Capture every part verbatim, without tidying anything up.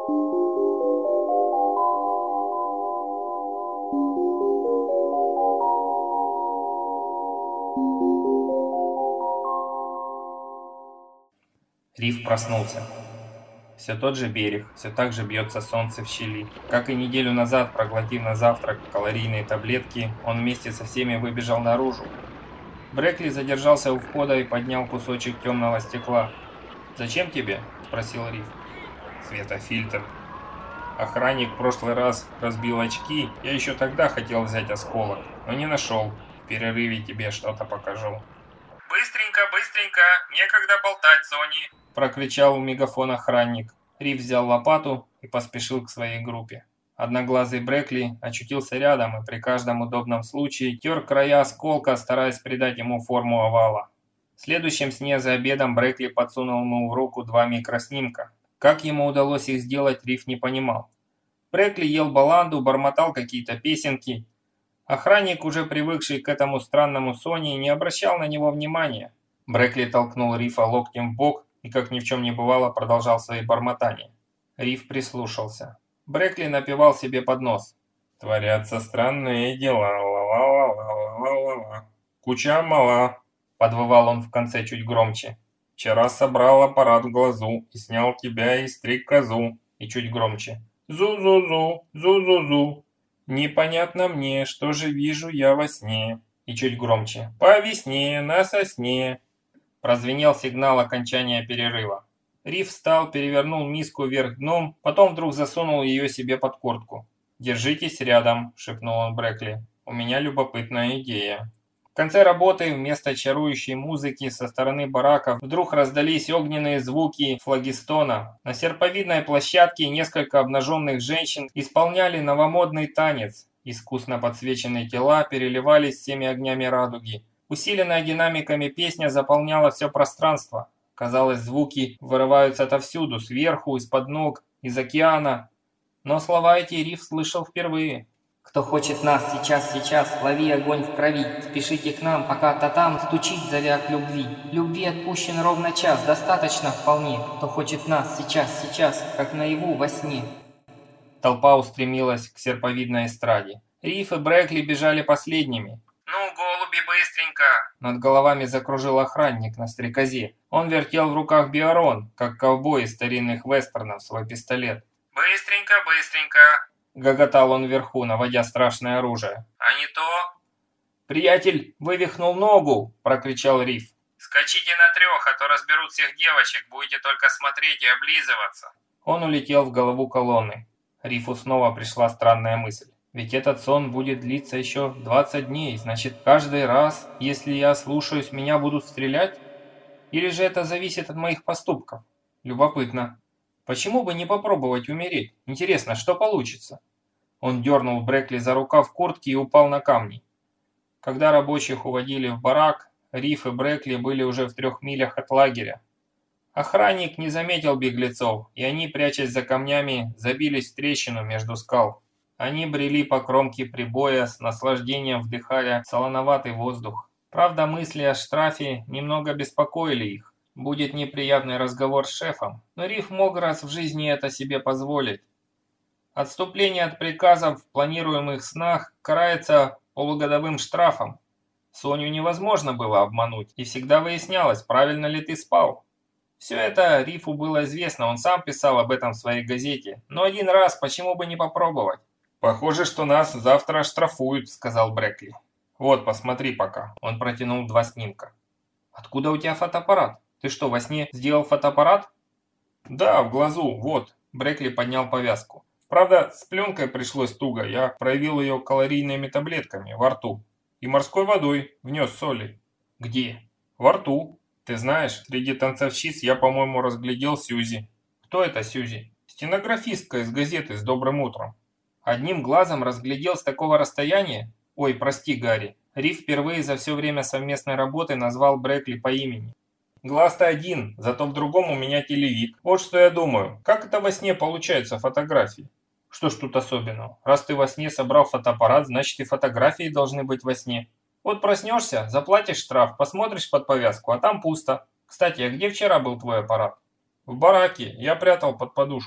Риф проснулся. Все тот же берег, все так же бьется солнце в щели. Как и неделю назад, проглотив на завтрак калорийные таблетки, он вместе со всеми выбежал наружу. Брекли задержался у входа и поднял кусочек темного стекла. «Зачем тебе?» – спросил Риф. «Светофильтр. Охранник в прошлый раз разбил очки, я еще тогда хотел взять осколок, но не нашел. В перерыве тебе что-то покажу». «Быстренько, быстренько, некогда болтать, Сони!» – прокричал у мегафона охранник. Риф взял лопату и поспешил к своей группе. Одноглазый Брекли очутился рядом и при каждом удобном случае тер края осколка, стараясь придать ему форму овала. В следующем сне за обедом Брекли подсунул ему в руку два микроснимка. Как ему удалось их сделать, Риф не понимал. Брекли ел баланду, бормотал какие-то песенки. Охранник, уже привыкший к этому странному Сони, не обращал на него внимания. Брекли толкнул Рифа локтем в бок и, как ни в чем не бывало, продолжал свои бормотания. Риф прислушался. Брекли напевал себе под нос. «Творятся странные дела, ла-ла-ла-ла-ла-ла-ла. Куча мала», — подвывал он в конце чуть громче. «Вчера собрал аппарат в глазу и снял тебя и стриг козу», и чуть громче. «Зу-зу-зу, зу-зу-зу. Непонятно мне, что же вижу я во сне», и чуть громче. «По весне, на сосне». Прозвенел сигнал окончания перерыва. Риф встал, перевернул миску вверх дном, потом вдруг засунул ее себе под куртку. «Держитесь рядом», — шепнул он Брекли. «У меня любопытная идея». В конце работы вместо чарующей музыки со стороны бараков вдруг раздались огненные звуки флагистона. На серповидной площадке несколько обнаженных женщин исполняли новомодный танец. Искусно подсвеченные тела переливались всеми огнями радуги. Усиленная динамиками песня заполняла все пространство. Казалось, звуки вырываются отовсюду, сверху, из-под ног, из океана. Но слова эти Риф слышал впервые. «Кто хочет нас сейчас, сейчас, лови огонь в крови, спешите к нам, пока татам стучит, зовя к любви. Любви отпущен ровно час, достаточно вполне. Кто хочет нас сейчас, сейчас, как наяву во сне». Толпа устремилась к серповидной эстраде. Риф и Брекли бежали последними. «Ну, голуби, быстренько!» Над головами закружил охранник на стрекозе. Он вертел в руках биорон, как ковбой из старинных вестернов, свой пистолет. «Быстренько, быстренько!» Гоготал он вверху, наводя страшное оружие. «А не то...» «Приятель вывихнул ногу!» – прокричал Риф. «Скачите на трех, а то разберут всех девочек, будете только смотреть и облизываться!» Он улетел в голову колонны. Рифу снова пришла странная мысль. Ведь этот сон будет длиться еще двадцать дней, значит, каждый раз, если я слушаюсь, меня будут стрелять? Или же это зависит от моих поступков? Любопытно. Почему бы не попробовать умереть? Интересно, что получится? Он дернул Брекли за рукав куртки и упал на камни. Когда рабочих уводили в барак, Риф и Брекли были уже в трех милях от лагеря. Охранник не заметил беглецов, и они, прячась за камнями, забились в трещину между скал. Они брели по кромке прибоя, с наслаждением вдыхая солоноватый воздух. Правда, мысли о штрафе немного беспокоили их. Будет неприятный разговор с шефом, но Риф мог раз в жизни это себе позволить. Отступление от приказов в планируемых снах карается полугодовым штрафом. Соню невозможно было обмануть, и всегда выяснялось, правильно ли ты спал. Все это Рифу было известно, он сам писал об этом в своей газете, но один раз почему бы не попробовать? «Похоже, что нас завтра оштрафуют», — сказал Брекли. «Вот, посмотри пока». Он протянул два снимка. «Откуда у тебя фотоаппарат? Ты что, во сне сделал фотоаппарат?» «Да, в глазу, вот». Брекли поднял повязку. «Правда, с пленкой пришлось туго, я проявил ее калорийными таблетками во рту. И морской водой внес соли». «Где?» «Во рту. Ты знаешь, среди танцовщиц я, по-моему, разглядел Сьюзи». «Кто это Сьюзи?» «Стенографистка из газеты «С добрым утром». Одним глазом разглядел с такого расстояния? Ой, прости, Гарри. Риф впервые за все время совместной работы назвал Брекли по имени. Глаз-то один, зато в другом у меня телевид. Вот что я думаю, как это во сне получаются фотографии? Что ж тут особенного? Раз ты во сне собрал фотоаппарат, значит и фотографии должны быть во сне. Вот проснешься, заплатишь штраф, посмотришь под повязку, а там пусто. Кстати, а где вчера был твой аппарат? В бараке, я прятал под подушку.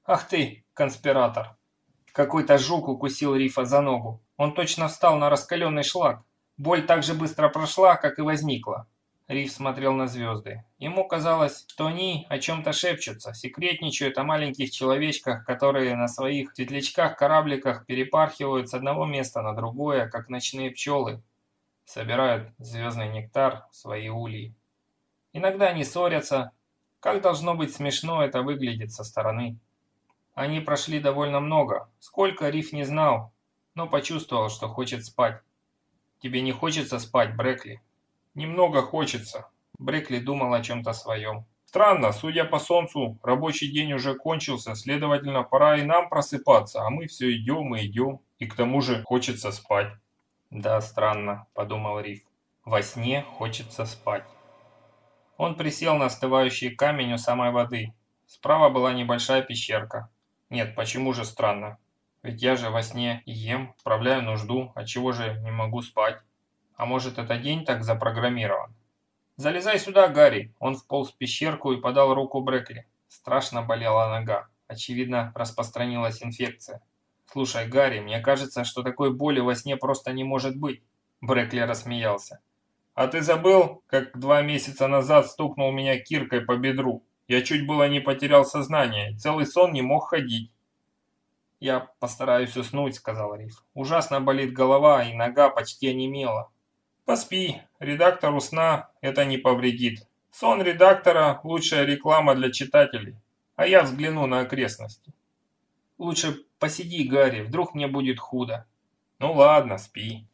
Ах ты, конспиратор. Какой-то жук укусил Рифа за ногу. Он точно встал на раскаленный шлак. Боль так же быстро прошла, как и возникла. Риф смотрел на звезды. Ему казалось, что они о чем-то шепчутся, секретничают о маленьких человечках, которые на своих светлячках-корабликах перепархивают с одного места на другое, как ночные пчелы, собирают звездный нектар в свои ульи. Иногда они ссорятся. Как должно быть смешно это выглядит со стороны. Они прошли довольно много. Сколько, Риф не знал, но почувствовал, что хочет спать. «Тебе не хочется спать, Брекли?» «Немного хочется». Брекли думал о чем-то своем. «Странно, судя по солнцу, рабочий день уже кончился, следовательно, пора и нам просыпаться, а мы все идем и идем, и к тому же хочется спать». «Да, странно», — подумал Риф. «Во сне хочется спать». Он присел на остывающий камень у самой воды. Справа была небольшая пещерка. Нет, почему же странно? Ведь я же во сне ем, справляю нужду, отчего же не могу спать? А может, это день так запрограммирован? «Залезай сюда, Гарри!» Он вполз в пещерку и подал руку Брекли. Страшно болела нога. Очевидно, распространилась инфекция. «Слушай, Гарри, мне кажется, что такой боли во сне просто не может быть». Брекли рассмеялся. «А ты забыл, как два месяца назад стукнул меня киркой по бедру? Я чуть было не потерял сознание, целый сон не мог ходить». «Я постараюсь уснуть», — сказал Риф. «Ужасно болит голова, и нога почти онемела». «Поспи, редактору сна это не повредит. Сон редактора – лучшая реклама для читателей, а я взгляну на окрестности». «Лучше посиди, Гарри, вдруг мне будет худо». «Ну ладно, спи».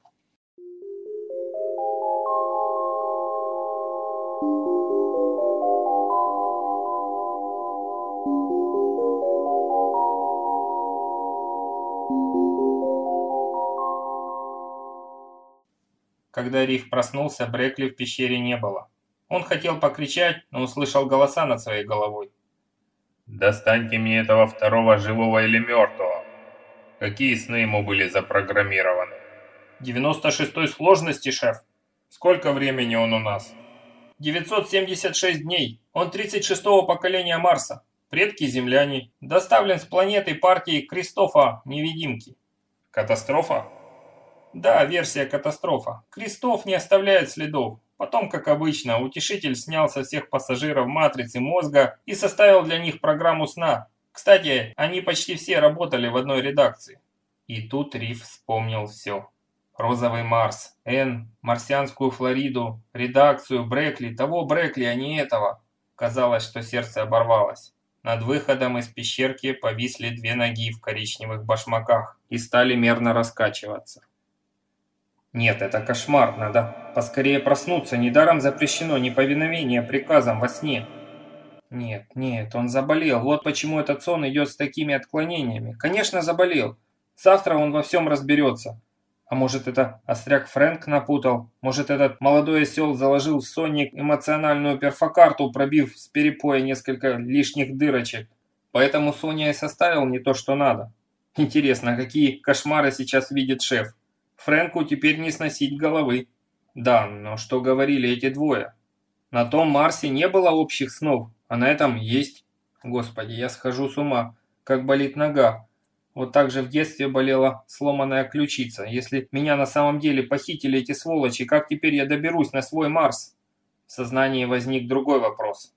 Когда Риф проснулся, Брекли в пещере не было. Он хотел покричать, но услышал голоса над своей головой. «Достаньте мне этого второго, живого или мертвого. Какие сны ему были запрограммированы?» девяносто шестой сложности, шеф». «Сколько времени он у нас?» девятьсот семьдесят шесть дней. Он тридцать шестого поколения Марса. Предки земляне. Доставлен с планеты партии Кристофа невидимки». «Катастрофа?» «Да, версия катастрофа. Кристоф не оставляет следов. Потом, как обычно, утешитель снял со всех пассажиров матрицы мозга и составил для них программу сна. Кстати, они почти все работали в одной редакции». И тут Риф вспомнил все. Розовый Марс, Н, марсианскую Флориду, редакцию, Брекли, того Брекли, а не этого. Казалось, что сердце оборвалось. Над выходом из пещерки повисли две ноги в коричневых башмаках и стали мерно раскачиваться. Нет, это кошмар, надо поскорее проснуться, недаром запрещено неповиновение приказам во сне. Нет, нет, он заболел, вот почему этот сон идет с такими отклонениями. Конечно, заболел. Завтра он во всем разберется. А может, это остряк Фрэнк напутал? Может, этот молодой осел заложил в сонник эмоциональную перфокарту, пробив с перепоя несколько лишних дырочек? Поэтому Соня и составил не то, что надо. Интересно, какие кошмары сейчас видит шеф? Фрэнку теперь не сносить головы. Да, но что говорили эти двое? На том Марсе не было общих снов, а на этом есть. Господи, я схожу с ума, как болит нога. Вот так же в детстве болела сломанная ключица. Если меня на самом деле похитили эти сволочи, как теперь я доберусь на свой Марс? В сознании возник другой вопрос.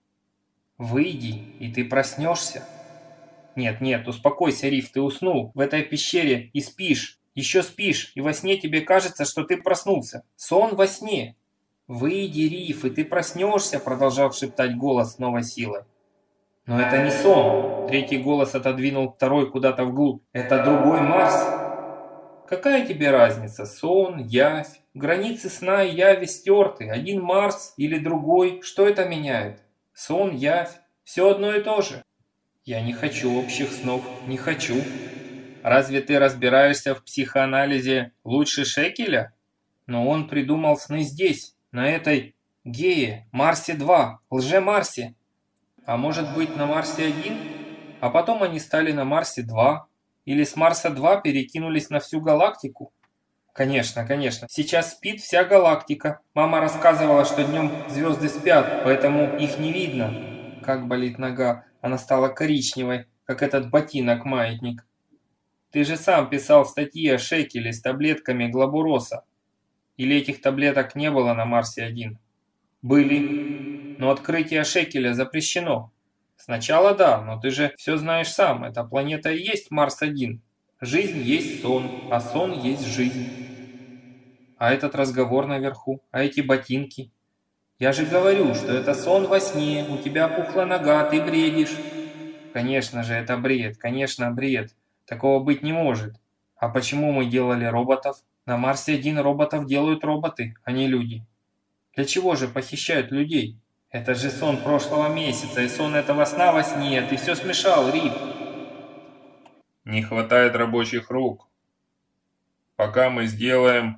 Выйди, и ты проснешься. Нет, нет, успокойся, Риф, ты уснул в этой пещере и спишь. Еще спишь, и во сне тебе кажется, что ты проснулся. Сон во сне. «Выйди, Риф, и ты проснешься», — продолжал шептать голос с новой силой. «Но это не сон», — третий голос отодвинул второй куда-то вглубь. «Это другой Марс». «Какая тебе разница? Сон, явь, границы сна и яви стерты. Один Марс или другой, что это меняет? Сон, явь, все одно и то же». «Я не хочу общих снов, не хочу». «Разве ты разбираешься в психоанализе лучше Шекеля?» «Но он придумал сны здесь, на этой Гее, Марсе два, лже-Марсе. А может быть на Марсе один? А потом они стали на Марсе два. Или с Марса два перекинулись на всю галактику?» «Конечно, конечно. Сейчас спит вся галактика. Мама рассказывала, что днем звезды спят, поэтому их не видно». Как болит нога. Она стала коричневой. как этот ботинок-маятник. Ты же сам писал в статье о Шекеле с таблетками Глобуроса. Или этих таблеток не было на Марсе-один? Были. Но открытие Шекеля запрещено. Сначала да, но ты же все знаешь сам. Эта планета и есть Марс-один. Жизнь есть сон, а сон есть жизнь. А этот разговор наверху, а эти ботинки? Я же говорю, что это сон во сне, у тебя пухла нога, ты бредишь. Конечно же, это бред, конечно, бред. Такого быть не может. А почему мы делали роботов? На Марсе один роботов делают роботы, а не люди. Для чего же похищают людей? Это же сон прошлого месяца, и сон этого сна во сне. Ты все смешал, Рик. Не хватает рабочих рук. Пока мы сделаем...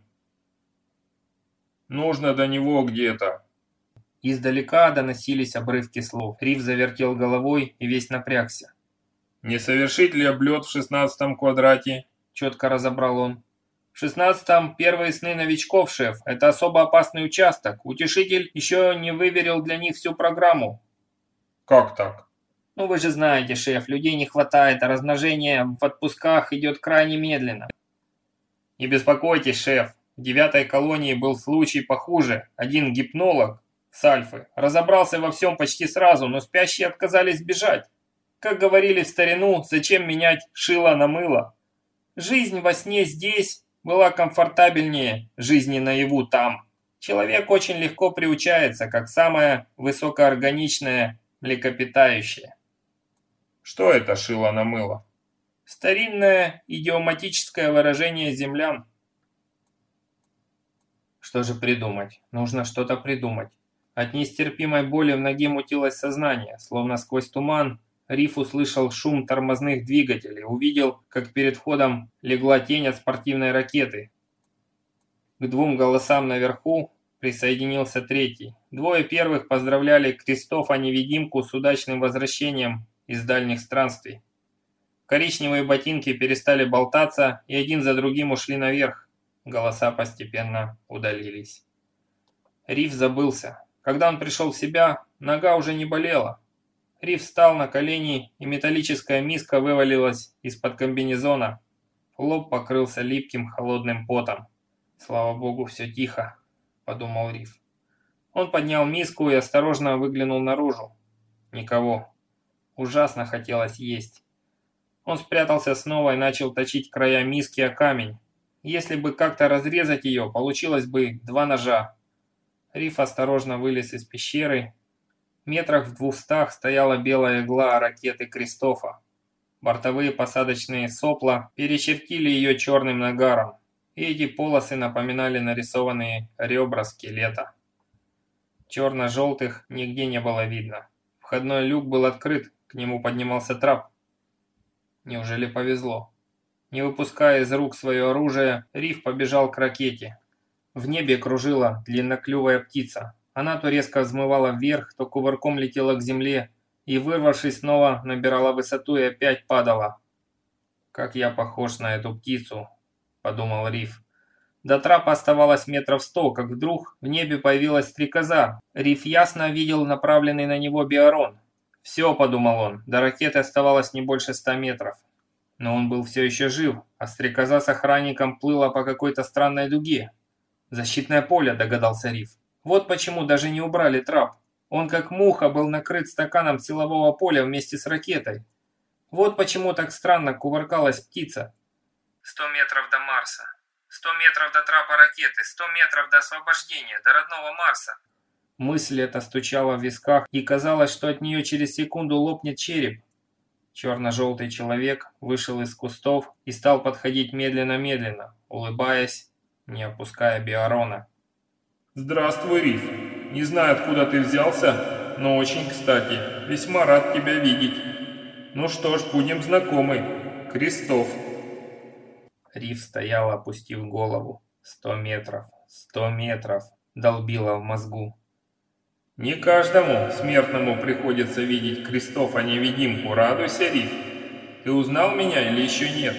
Нужно до него где-то. Издалека доносились обрывки слов. Рив завертел головой и весь напрягся. Не совершить ли облет в шестнадцатом квадрате? Четко разобрал он. В шестнадцатом первые сны новичков, шеф. Это особо опасный участок. Утешитель еще не выверил для них всю программу. Как так? Ну вы же знаете, шеф, людей не хватает, а размножение в отпусках идет крайне медленно. Не беспокойтесь, шеф. В девятой колонии был случай похуже. Один гипнолог с Альфы разобрался во всем почти сразу, но спящие отказались бежать. Как говорили в старину, зачем менять шило на мыло? Жизнь во сне здесь была комфортабельнее жизни наяву там. Человек очень легко приучается, как самое высокоорганичное млекопитающее. Что это шило на мыло? Старинное идиоматическое выражение землян. Что же придумать? Нужно что-то придумать. От нестерпимой боли в ноге мутилось сознание, словно сквозь туман. Риф услышал шум тормозных двигателей, увидел, как перед входом легла тень от спортивной ракеты. К двум голосам наверху присоединился третий. Двое первых поздравляли Кристофа-невидимку с удачным возвращением из дальних странствий. Коричневые ботинки перестали болтаться и один за другим ушли наверх. Голоса постепенно удалились. Риф забылся. Когда он пришел в себя, нога уже не болела. Риф встал на колени, и металлическая миска вывалилась из-под комбинезона. Лоб покрылся липким холодным потом. «Слава богу, все тихо», — подумал Риф. Он поднял миску и осторожно выглянул наружу. Никого. Ужасно хотелось есть. Он спрятался снова и начал точить края миски о камень. Если бы как-то разрезать ее, получилось бы два ножа. Риф осторожно вылез из пещеры. Метрах в двухстах стояла белая игла ракеты Кристофа. Бортовые посадочные сопла перечертили ее черным нагаром, и эти полосы напоминали нарисованные ребра скелета. Черно-желтых нигде не было видно. Входной люк был открыт, к нему поднимался трап. Неужели повезло? Не выпуская из рук свое оружие, Риф побежал к ракете. В небе кружила длинноклювая птица. Она то резко взмывала вверх, то кувырком летела к земле и, вырвавшись, снова набирала высоту и опять падала. «Как я похож на эту птицу», — подумал Риф. До трапа оставалось метров сто, как вдруг в небе появилась стрекоза. Риф ясно видел направленный на него биорон. «Все», — подумал он, — до ракеты оставалось не больше ста метров. Но он был все еще жив, а стрекоза с охранником плыла по какой-то странной дуге. «Защитное поле», — догадался Риф. Вот почему даже не убрали трап. Он как муха был накрыт стаканом силового поля вместе с ракетой. Вот почему так странно кувыркалась птица. Сто метров до Марса. Сто метров до трапа ракеты. Сто метров до освобождения, до родного Марса. Мысль эта стучала в висках, и казалось, что от нее через секунду лопнет череп. Черно-желтый человек вышел из кустов и стал подходить медленно-медленно, улыбаясь, не опуская биорона. Здравствуй, Риф. Не знаю, откуда ты взялся, но очень кстати. Весьма рад тебя видеть. Ну что ж, будем знакомы. Кристоф. Риф стоял, опустив голову. Сто метров, сто метров, долбило в мозгу. Не каждому смертному приходится видеть Кристофа-невидимку. Радуйся, Риф. Ты узнал меня или еще нет?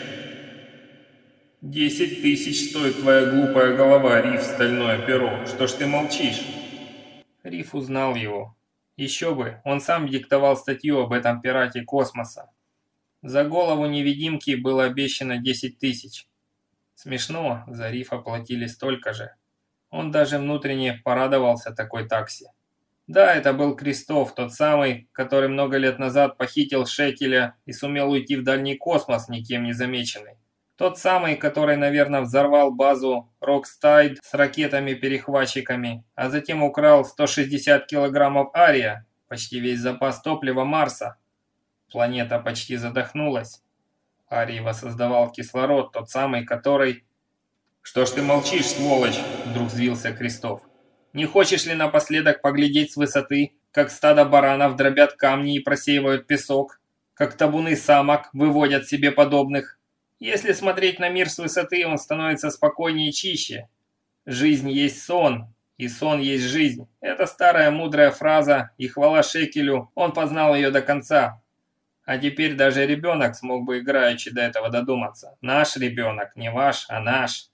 Десять тысяч стоит твоя глупая голова, Риф, стальное перо. Что ж ты молчишь? Риф узнал его. Еще бы, он сам диктовал статью об этом пирате космоса. За голову невидимки было обещано десять тысяч. Смешно, за Рифа платили столько же. Он даже внутренне порадовался такой таксе. Да, это был Кристоф, тот самый, который много лет назад похитил Шекеля и сумел уйти в дальний космос, никем не замеченный. Тот самый, который, наверное, взорвал базу Рокстайд с ракетами-перехватчиками, а затем украл сто шестьдесят килограммов ария, почти весь запас топлива Марса. Планета почти задохнулась. Арий воссоздавал кислород, тот самый, который... «Что ж ты молчишь, сволочь?» — вдруг взвился Кристоф. «Не хочешь ли напоследок поглядеть с высоты, как стадо баранов дробят камни и просеивают песок, как табуны самок выводят себе подобных? Если смотреть на мир с высоты, он становится спокойнее и чище. Жизнь есть сон, и сон есть жизнь. Это старая мудрая фраза, и хвала Шекелю, он познал ее до конца. А теперь даже ребенок смог бы играючи до этого додуматься. Наш ребенок, не ваш, а наш».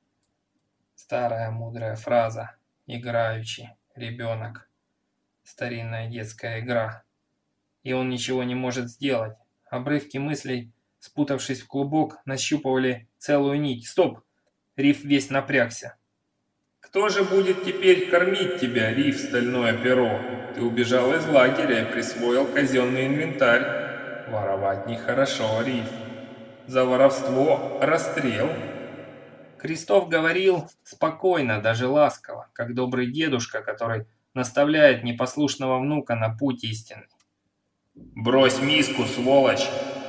Старая мудрая фраза. Играючи. Ребенок. Старинная детская игра. И он ничего не может сделать. Обрывки мыслей, спутавшись в клубок, нащупывали целую нить. Стоп! Риф весь напрягся. «Кто же будет теперь кормить тебя, Риф, стальное перо? Ты убежал из лагеря и присвоил казенный инвентарь. Воровать нехорошо, Риф. За воровство расстрел». Кристоф говорил спокойно, даже ласково, как добрый дедушка, который наставляет непослушного внука на путь истинный. «Брось миску, сволочь!»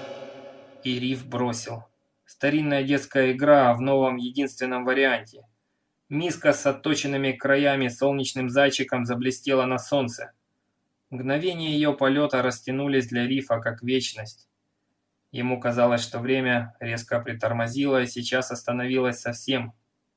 И Риф бросил. Старинная детская игра в новом единственном варианте. Миска с отточенными краями солнечным зайчиком заблестела на солнце. Мгновения ее полета растянулись для Рифа как вечность. Ему казалось, что время резко притормозило и сейчас остановилось совсем.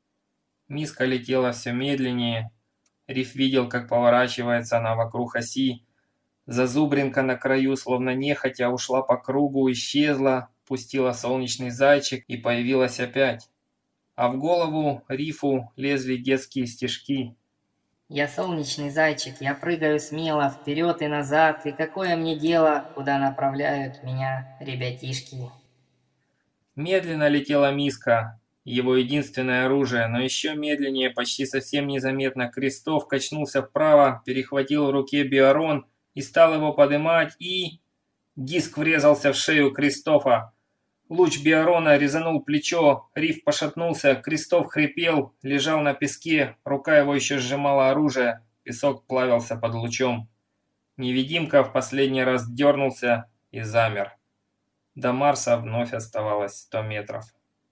Миска летела все медленнее. Риф видел, как поворачивается она вокруг оси. Зазубринка на краю, словно нехотя, ушла по кругу, исчезла, пустила солнечный зайчик и появилась опять. А в голову Рифу лезли детские стишки. «Я солнечный зайчик, я прыгаю смело вперед и назад, и какое мне дело, куда направляют меня ребятишки?» Медленно летела миска, его единственное оружие, но еще медленнее, почти совсем незаметно, Кристоф качнулся вправо, перехватил в руке биорон и стал его подымать, и... Диск врезался в шею Кристофа. Луч биорона резанул плечо, Риф пошатнулся, Кристоф хрипел, лежал на песке, рука его еще сжимала оружие, песок плавился под лучом. Невидимка в последний раз дернулся и замер. До Марса вновь оставалось сто метров.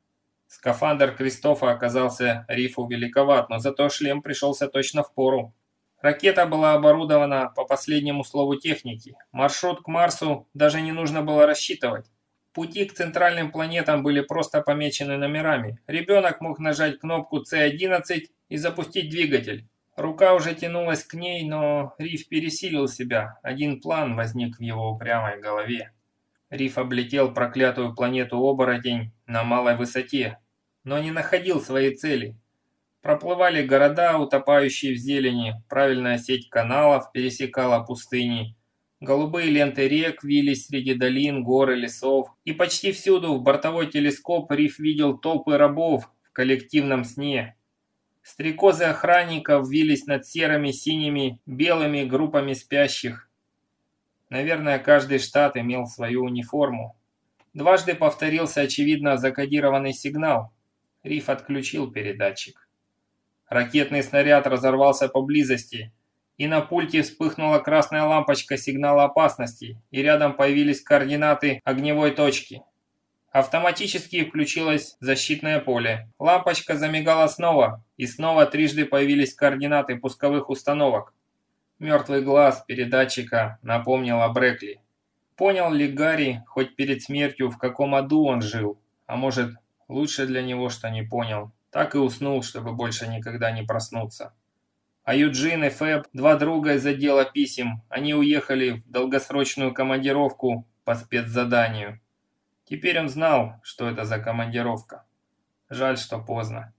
Скафандр Кристофа оказался Рифу великоват, но зато шлем пришелся точно в пору. Ракета была оборудована по последнему слову техники. Маршрут к Марсу даже не нужно было рассчитывать. Пути к центральным планетам были просто помечены номерами. Ребенок мог нажать кнопку С одиннадцать и запустить двигатель. Рука уже тянулась к ней, но Риф пересилил себя. Один план возник в его упрямой голове. Риф облетел проклятую планету-оборотень на малой высоте, но не находил своей цели. Проплывали города, утопающие в зелени, правильная сеть каналов пересекала пустыни. Голубые ленты рек вились среди долин, гор и лесов, и почти всюду в бортовой телескоп Риф видел толпы рабов в коллективном сне. Стрекозы охранников вились над серыми, синими, белыми группами спящих. Наверное, каждый штат имел свою униформу. Дважды повторился, очевидно, закодированный сигнал. Риф отключил передатчик. Ракетный снаряд разорвался поблизости, и на пульте вспыхнула красная лампочка сигнала опасности, и рядом появились координаты огневой точки. Автоматически включилось защитное поле. Лампочка замигала снова, и снова трижды появились координаты пусковых установок. Мертвый глаз передатчика напомнил о Брэкли. Понял ли Гарри хоть перед смертью, в каком аду он жил? А может, лучше для него, что не понял. Так и уснул, чтобы больше никогда не проснуться. А Юджин и Фэб, два друга из отдела писем, они уехали в долгосрочную командировку по спецзаданию. Теперь он знал, что это за командировка. Жаль, что поздно.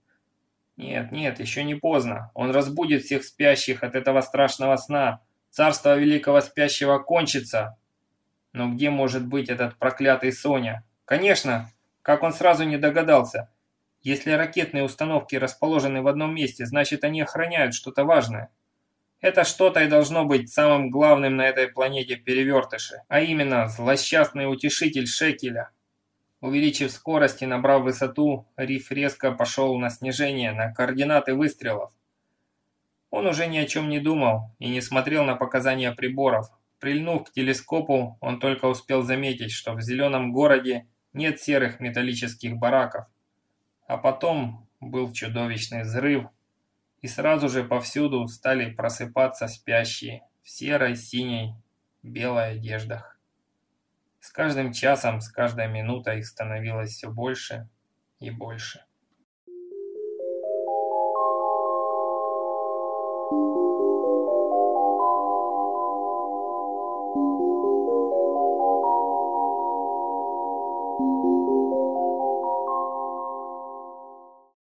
Нет, нет, еще не поздно. Он разбудит всех спящих от этого страшного сна. Царство великого спящего кончится. Но где может быть этот проклятый Соня? Конечно, как он сразу не догадался. Если ракетные установки расположены в одном месте, значит они охраняют что-то важное. Это что-то и должно быть самым главным на этой планете перевертыше, а именно злосчастный утешитель Шекеля. Увеличив скорость и набрав высоту, Риф резко пошел на снижение, на координаты выстрелов. Он уже ни о чем не думал и не смотрел на показания приборов. Прильнув к телескопу, он только успел заметить, что в зеленом городе нет серых металлических бараков. А потом был чудовищный взрыв, и сразу же повсюду стали просыпаться спящие в серой, синей, белой одеждах. С каждым часом, с каждой минутой их становилось все больше и больше. Thank you.